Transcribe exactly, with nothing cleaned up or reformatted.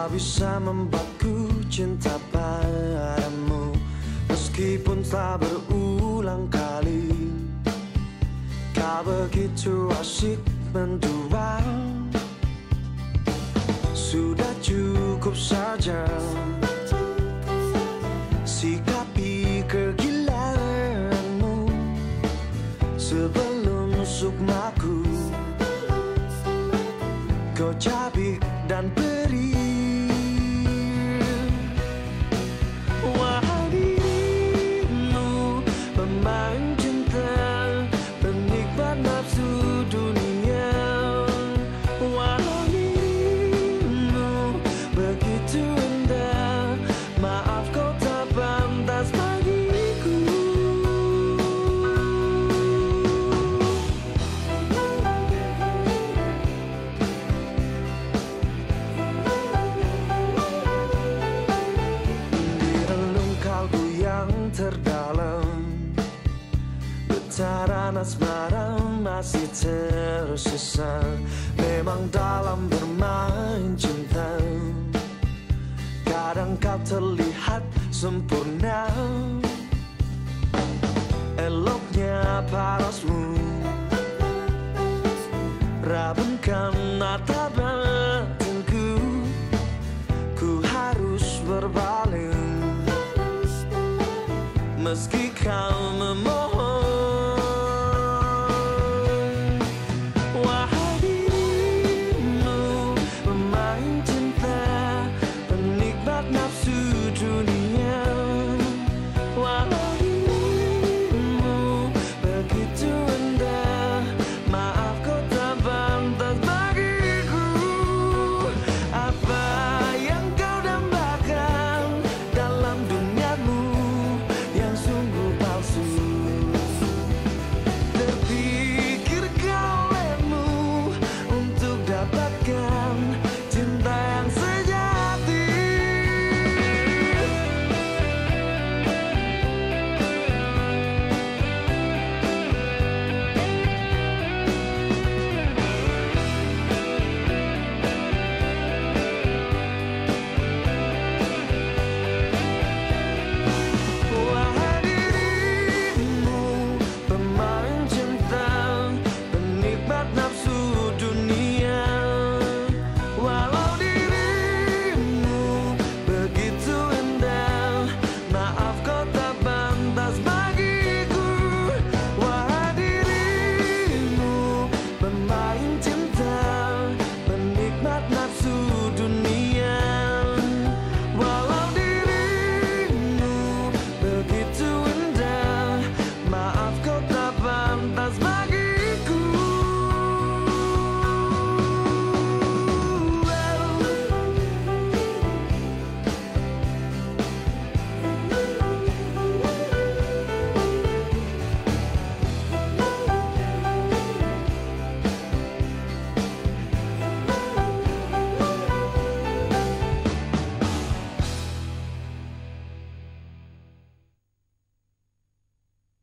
tak bisa membuatku cinta padamu, meskipun telah berulang kali. Kau begitu asyik mendua, sudah cukup saja sikapi kegilaanmu sebelum sukmaku kau cabik dan beri. Wahai dirimu, pemain cinta, penikmat nafsu dunia. Wahai dirimu, begitu indah, maaf kau tak pantas bagiku. Terdalam getaran asmara masih tersisa. Memang dalam bermain cinta kadang kau terlihat sempurna. Eloknya parasmu rabunkan mata batinku, ku harus berpaling meski kau memohon.